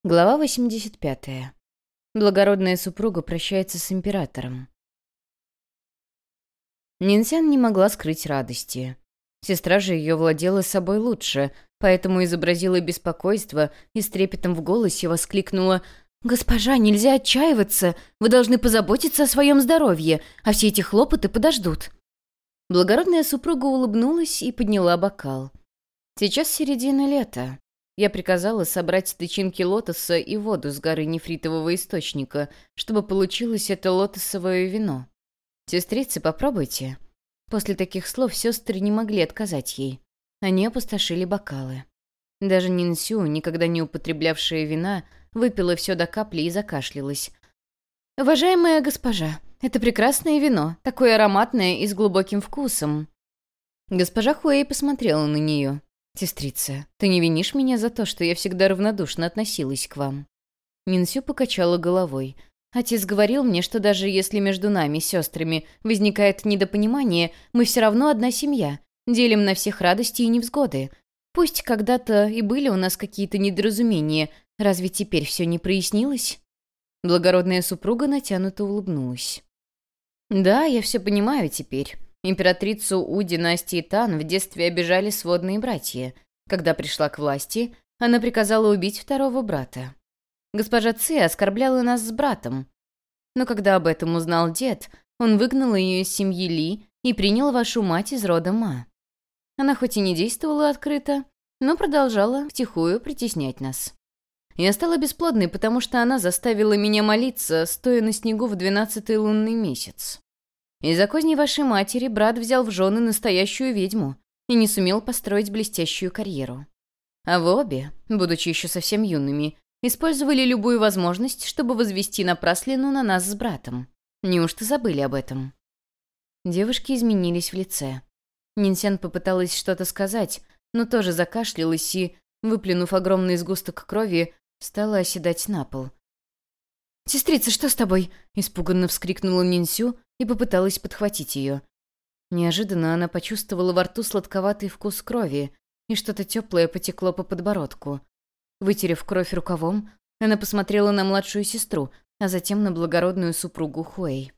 Глава 85. Благородная супруга прощается с императором. Нинсян не могла скрыть радости. Сестра же ее владела собой лучше, поэтому изобразила беспокойство и с трепетом в голосе воскликнула: «Госпожа, нельзя отчаиваться! Вы должны позаботиться о своем здоровье, а все эти хлопоты подождут!» Благородная супруга улыбнулась и подняла бокал. «Сейчас середина лета. Я приказала собрать тычинки лотоса и воду с горы нефритового источника, чтобы получилось это лотосовое вино. Сестрицы, попробуйте». После таких слов сестры не могли отказать ей. Они опустошили бокалы. Даже Нинсю, никогда не употреблявшая вина, выпила все до капли и закашлялась. «Уважаемая госпожа, это прекрасное вино, такое ароматное и с глубоким вкусом». Госпожа Хуэй посмотрела на нее. «Сестрица, ты не винишь меня за то, что я всегда равнодушно относилась к вам?» Нинсю покачала головой. «Отец говорил мне, что даже если между нами, сестрами, возникает недопонимание, мы все равно одна семья, делим на всех радости и невзгоды. Пусть когда-то и были у нас какие-то недоразумения, разве теперь все не прояснилось?» Благородная супруга натянуто улыбнулась. «Да, я все понимаю теперь. Императрицу У династии Тан в детстве обижали сводные братья. Когда пришла к власти, она приказала убить второго брата. Госпожа Ци оскорбляла нас с братом. Но когда об этом узнал дед, он выгнал ее из семьи Ли и принял вашу мать из рода Ма. Она хоть и не действовала открыто, но продолжала втихую притеснять нас. Я стала бесплодной, потому что она заставила меня молиться, стоя на снегу в 12-й лунный месяц. Из-за козней вашей матери брат взял в жены настоящую ведьму и не сумел построить блестящую карьеру. А вы обе, будучи еще совсем юными, использовали любую возможность, чтобы возвести напраслину на нас с братом. Неужто забыли об этом?» Девушки изменились в лице. Нинсян попыталась что-то сказать, но тоже закашлялась и, выплюнув огромный сгусток крови, стала оседать на пол. «Сестрица, что с тобой?» — испуганно вскрикнула Нинсю и попыталась подхватить ее. Неожиданно она почувствовала во рту сладковатый вкус крови, и что-то теплое потекло по подбородку. Вытерев кровь рукавом, она посмотрела на младшую сестру, а затем на благородную супругу Хуэй.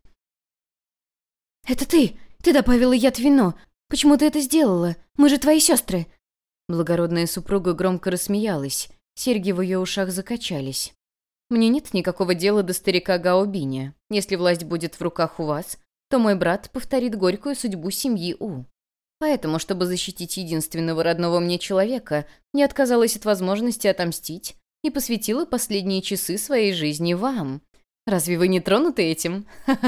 «Это ты! Ты добавила яд в вино! Почему ты это сделала? Мы же твои сестры!» Благородная супруга громко рассмеялась, серьги в ее ушах закачались. «Мне нет никакого дела до старика Гаобиня. Если власть будет в руках у вас, то мой брат повторит горькую судьбу семьи У. Поэтому, чтобы защитить единственного родного мне человека, я отказалась от возможности отомстить и посвятила последние часы своей жизни вам. Разве вы не тронуты этим?»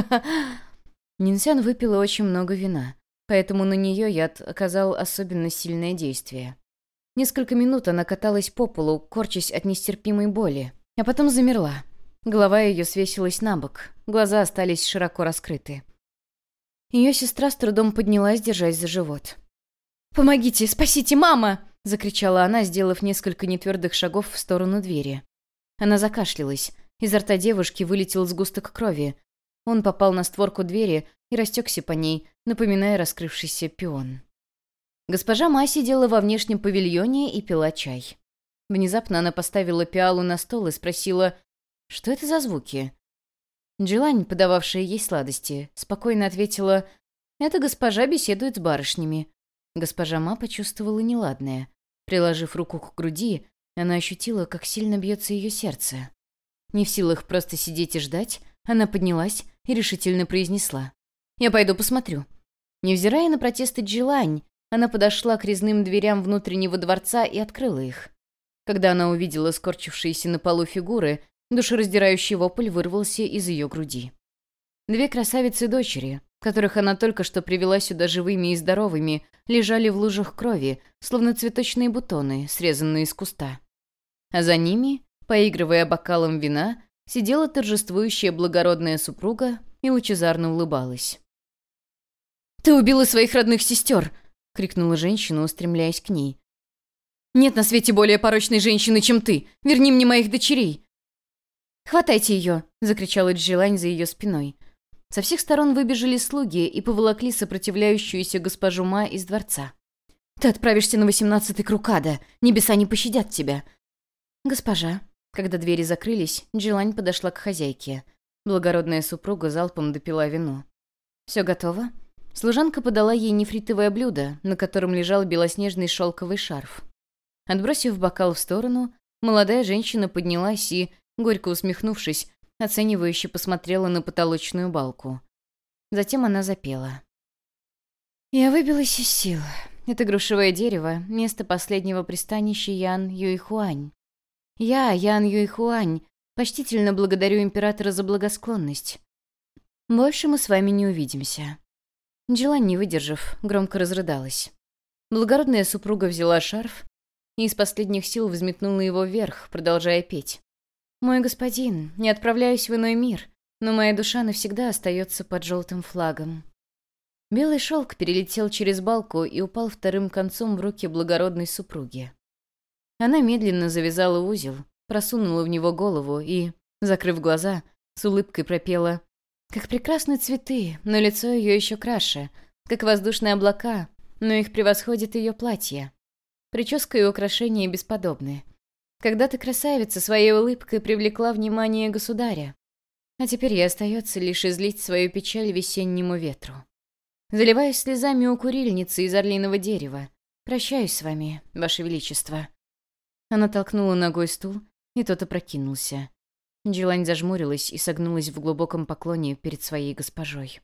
Нинсян выпила очень много вина, поэтому на нее яд оказал особенно сильное действие. Несколько минут она каталась по полу, корчась от нестерпимой боли, а потом замерла. Голова ее свесилась на бок, глаза остались широко раскрыты. Ее сестра с трудом поднялась, держась за живот. «Помогите! Спасите! Мама!» — закричала она, сделав несколько нетвердых шагов в сторону двери. Она закашлялась. Изо рта девушки вылетел сгусток крови. Он попал на створку двери и растекся по ней, напоминая раскрывшийся пион. Госпожа Ма сидела во внешнем павильоне и пила чай. Внезапно она поставила пиалу на стол и спросила, что это за звуки. Джилань, подававшая ей сладости, спокойно ответила, «Это госпожа беседует с барышнями». Госпожа Ма почувствовала неладное. Приложив руку к груди, она ощутила, как сильно бьется ее сердце. Не в силах просто сидеть и ждать, она поднялась и решительно произнесла, «Я пойду посмотрю». Невзирая на протесты Джилань, она подошла к резным дверям внутреннего дворца и открыла их. Когда она увидела скорчившиеся на полу фигуры, душераздирающий вопль вырвался из ее груди. Две красавицы-дочери, которых она только что привела сюда живыми и здоровыми, лежали в лужах крови, словно цветочные бутоны, срезанные из куста. А за ними, поигрывая бокалом вина, сидела торжествующая благородная супруга и лучезарно улыбалась. «Ты убила своих родных сестер!» — крикнула женщина, устремляясь к ней. «Нет на свете более порочной женщины, чем ты! Верни мне моих дочерей!» «Хватайте ее!» — закричала Джилань за ее спиной. Со всех сторон выбежали слуги и поволокли сопротивляющуюся госпожу Ма из дворца. «Ты отправишься на 18-й круг ада! Небеса не пощадят тебя!» «Госпожа, Когда двери закрылись, Джилань подошла к хозяйке. Благородная супруга залпом допила вино. «Все готово?» Служанка подала ей нефритовое блюдо, на котором лежал белоснежный шелковый шарф. Отбросив бокал в сторону, молодая женщина поднялась и, горько усмехнувшись, оценивающе посмотрела на потолочную балку. Затем она запела. «Я выбилась из сил. Это грушевое дерево — место последнего пристанища Ян Юйхуань. Я, Ян Юйхуань, почтительно благодарю императора за благосклонность. Больше мы с вами не увидимся». Джилань, не выдержав, громко разрыдалась. Благородная супруга взяла шарф и из последних сил взметнула его вверх, продолжая петь. «Мой господин, не отправляюсь в иной мир, но моя душа навсегда остается под желтым флагом». Белый шелк перелетел через балку и упал вторым концом в руки благородной супруги. Она медленно завязала узел, просунула в него голову и, закрыв глаза, с улыбкой пропела: «Как прекрасны цветы, но лицо ее еще краше, как воздушные облака, но их превосходит ее платье. Прическа и украшения бесподобны. Когда-то красавица своей улыбкой привлекла внимание государя, а теперь ей остается лишь излить свою печаль весеннему ветру. Заливаюсь слезами у курильницы из орлиного дерева. Прощаюсь с вами, ваше величество». Она толкнула ногой стул, и тот опрокинулся. Джилань зажмурилась и согнулась в глубоком поклоне перед своей госпожой.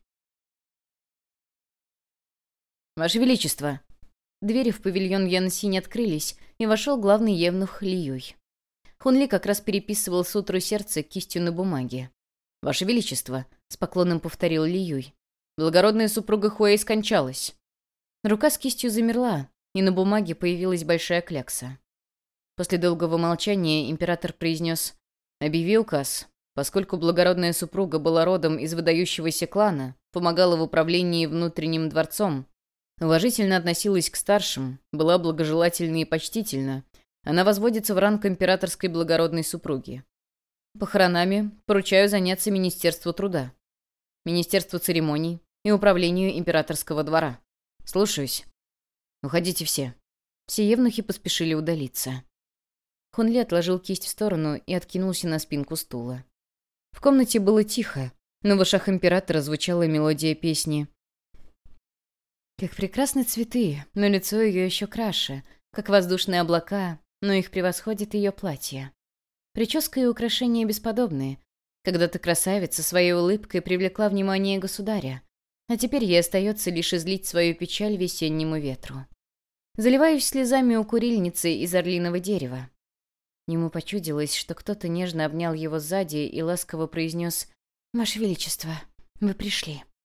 «Ваше величество!» Двери в павильон Янсинь открылись, и вошел главный евнух Ли Юй. Хунли как раз переписывал сутру сердца кистью на бумаге. «Ваше величество!» — с поклоном повторил Ли Юй. «Благородная супруга Хуэй скончалась». Рука с кистью замерла, и на бумаге появилась большая клякса. После долгого молчания император произнес: «Объяви указ. Поскольку благородная супруга была родом из выдающегося клана, помогала в управлении внутренним дворцом, уважительно относилась к старшим, была благожелательна и почтительна, она возводится в ранг императорской благородной супруги. Похоронами поручаю заняться Министерству труда, Министерству церемоний и Управлению императорского двора. Слушаюсь. Уходите все». Все евнухи поспешили удалиться. Хунли отложил кисть в сторону и откинулся на спинку стула. В комнате было тихо, но в ушах императора звучала мелодия песни. «Как прекрасны цветы, но лицо ее еще краше, как воздушные облака, но их превосходит ее платье. Прическа и украшения бесподобные. Когда-то красавица своей улыбкой привлекла внимание государя, а теперь ей остается лишь излить свою печаль весеннему ветру. Заливаюсь слезами у курильницы из орлиного дерева». Ему почудилось, что кто-то нежно обнял его сзади и ласково произнес: «Ваше Величество, вы пришли».